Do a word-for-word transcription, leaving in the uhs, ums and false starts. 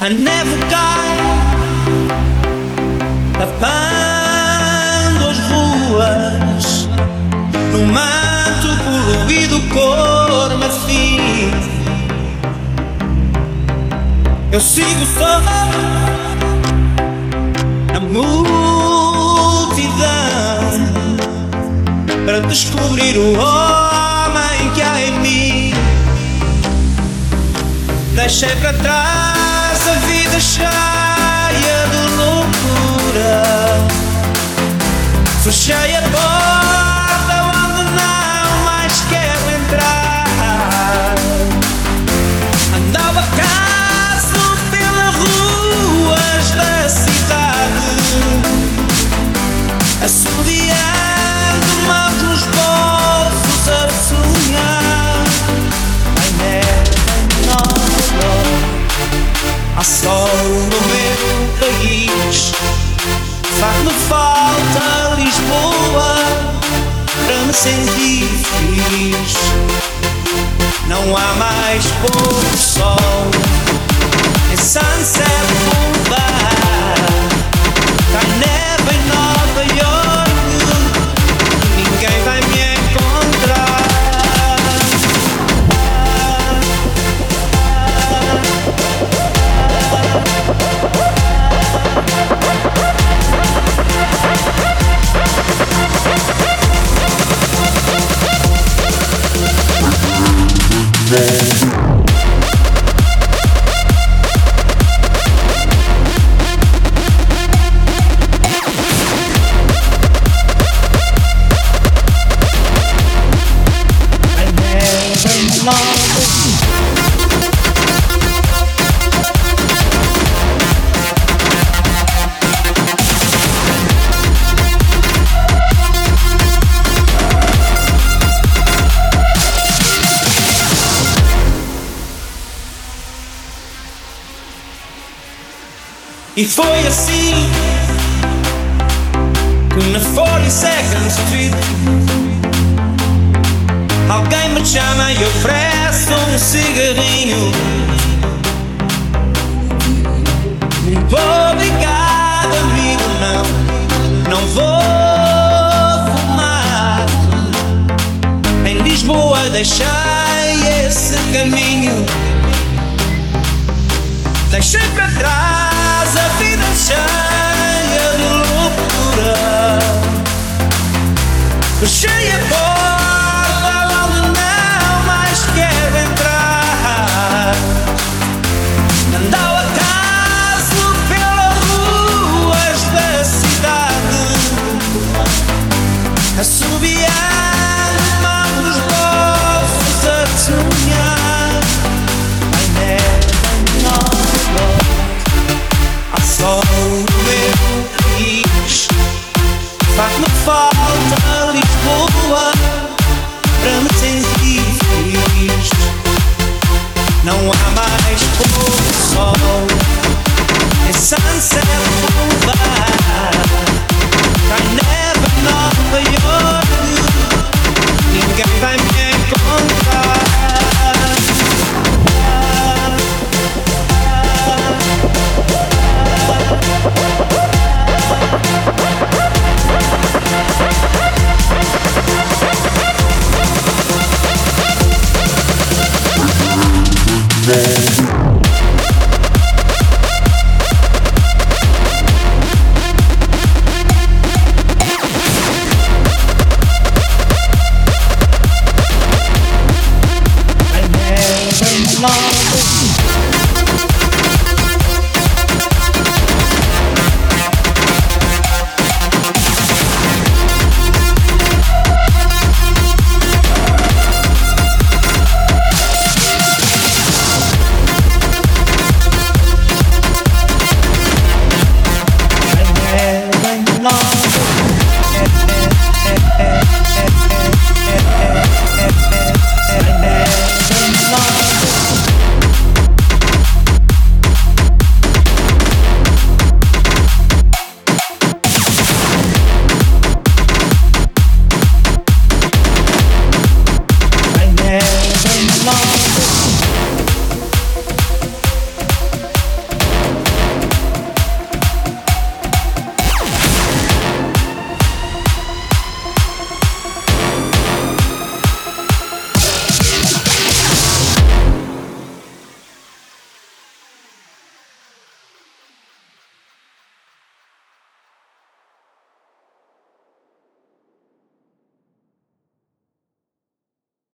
A neve cai, tapando as ruas, no manto poluído cor marfim. Eu sigo só na multidão para descobrir o homem que há em mim. Deixei para trás a vida cheia de loucura, fechei a porta onde não mais quero entrar. Andava caso pelas ruas da cidade, assobiando mãos nos bolsos a sonhar. Ai, neve nova, há sol no meu país. Faz-me falta Lisboa para me sentir feliz. Não há mais pôr do sol em Sunset Boulevard. Cai neve em Nova York, ninguém vai me encontrar. E foi assim que na forty-second Street alguém me chama e oferece um cigarrinho. Muito obrigado, amigo, não, não vou fumar. Em Lisboa deixei esse caminho, deixei para trás a vida cheia de loucura, fechei a porta onde não mais quero entrar. Andava acaso pelas ruas da cidade, assobiando mãos nos bolsos a sonhar. Ai, neve nova, há sol no meu país. Faz-me falta Lisboa para me sentir feliz. Não há mais pôr do sol em Sunset Boulevard. Cai neve em Nova York, ninguém vai me encontrar. I never know.